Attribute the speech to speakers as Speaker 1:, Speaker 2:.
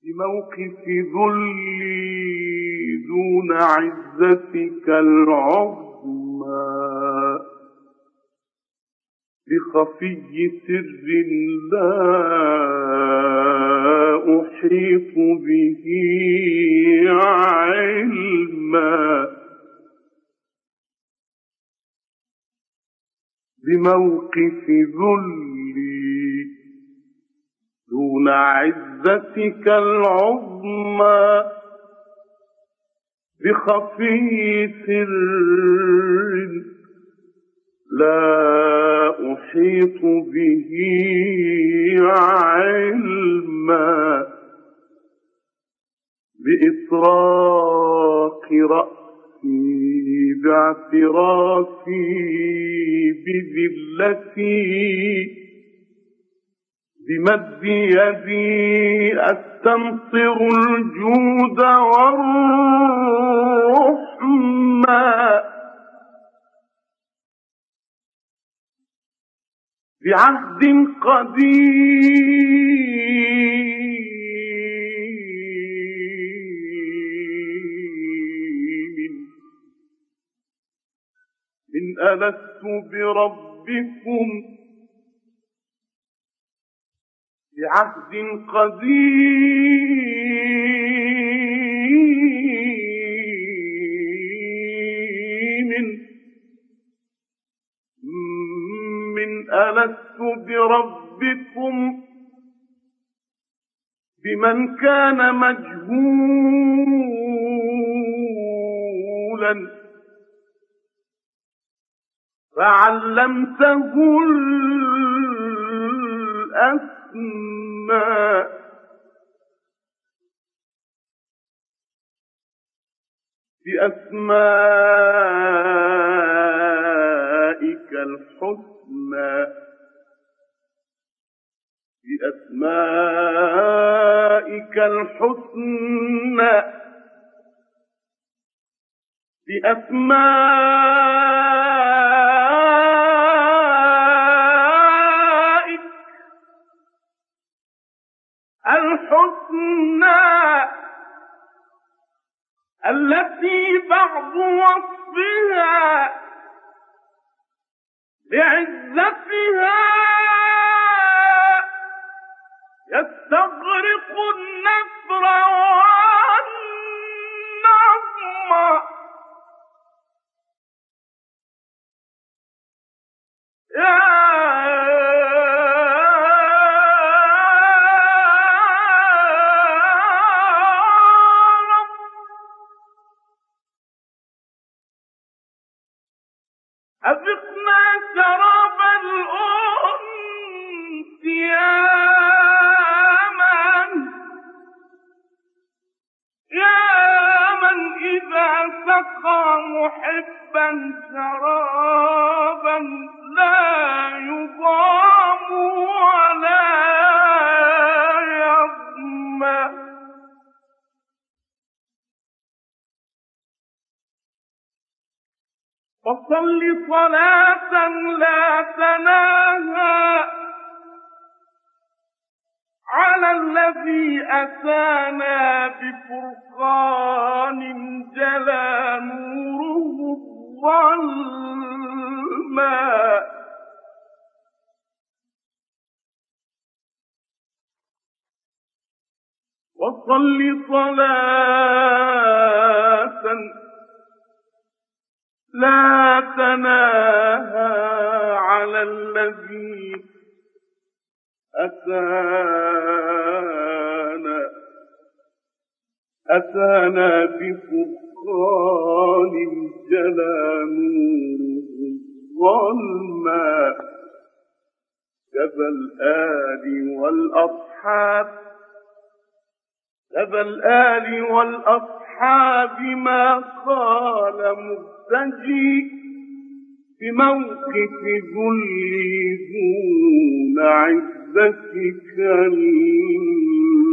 Speaker 1: بموقف ذلي دون عزتك العظمى، بخفي سر لا أحيط به علما، بموقف ذلي دون عزتك العظمى، بخفي سر لا أحيط به علما، بإطراق رأسي باعترافي بذلتي، بمد يدي أستمطر الجود والرحمة، بعهد قديم من ألست بربكم، بعهد قديم من ألست بربكم، بمن كان مجهولا فعلمته الأسماء، بأسمائك الحسنى، بأسمائك الحسنى، بأسمائك الحسنى التي بعض وصفها بعزتها يستغرق النثر والنظم، يا رب أذقنا شراب الأنس يا من إذا سقى محبا شرابا لا يضام ولا يظمأ، فصل صلاة لا تناهى على الذي أتانا بفرقان جلى نوره الظلما، وصل صلاة لا تناهى على الذي أتانا بفرقان جلى نوره الظلما، كذا الآل والأصحاب ما قال مرتجي، بموقف ذلي دون عزتك